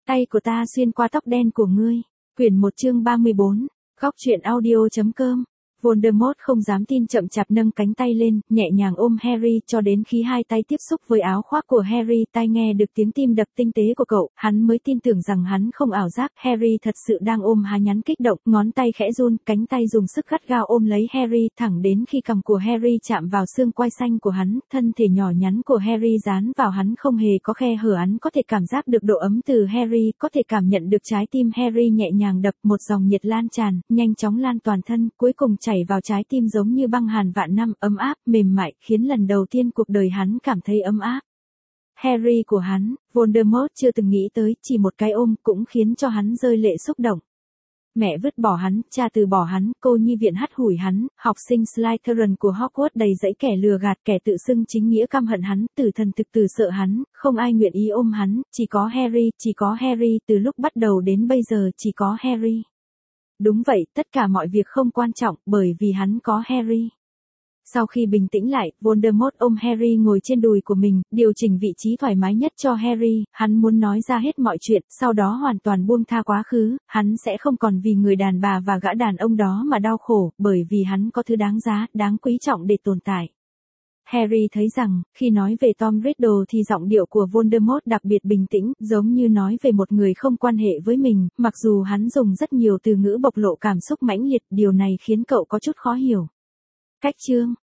Tay của ta xuyên qua tóc đen của ngươi. Quyển 1 chương 34. Góc truyện audio.com. Voldemort không dám tin chậm chạp nâng cánh tay lên, nhẹ nhàng ôm Harry cho đến khi hai tay tiếp xúc với áo khoác của Harry, tai nghe được tiếng tim đập tinh tế của cậu, hắn mới tin tưởng rằng hắn không ảo giác. Harry thật sự đang ôm há nhắn kích động, ngón tay khẽ run, cánh tay dùng sức gắt gao ôm lấy Harry thẳng đến khi cằm của Harry chạm vào xương quai xanh của hắn, thân thể nhỏ nhắn của Harry dán vào hắn không hề có khe hở, hắn có thể cảm giác được độ ấm từ Harry, có thể cảm nhận được trái tim Harry nhẹ nhàng đập, một dòng nhiệt lan tràn, nhanh chóng lan toàn thân, cuối cùng chảy vào trái tim giống như băng hàn vạn năm, ấm áp, mềm mại, khiến lần đầu tiên cuộc đời hắn cảm thấy ấm áp. Harry của hắn, Voldemort chưa từng nghĩ tới, chỉ một cái ôm cũng khiến cho hắn rơi lệ xúc động. Mẹ vứt bỏ hắn, cha từ bỏ hắn, cô nhi viện hắt hủi hắn, học sinh Slytherin của Hogwarts đầy dẫy kẻ lừa gạt, kẻ tự xưng chính nghĩa căm hận hắn, tử thần thực tử sợ hắn, không ai nguyện ý ôm hắn, chỉ có Harry, từ lúc bắt đầu đến bây giờ chỉ có Harry. Đúng vậy, tất cả mọi việc không quan trọng, bởi vì hắn có Harry. Sau khi bình tĩnh lại, Voldemort ôm Harry ngồi trên đùi của mình, điều chỉnh vị trí thoải mái nhất cho Harry, hắn muốn nói ra hết mọi chuyện, sau đó hoàn toàn buông tha quá khứ, hắn sẽ không còn vì người đàn bà và gã đàn ông đó mà đau khổ, bởi vì hắn có thứ đáng giá, đáng quý trọng để tồn tại. Harry thấy rằng, khi nói về Tom Riddle thì giọng điệu của Voldemort đặc biệt bình tĩnh, giống như nói về một người không quan hệ với mình, mặc dù hắn dùng rất nhiều từ ngữ bộc lộ cảm xúc mãnh liệt, điều này khiến cậu có chút khó hiểu. Cách chương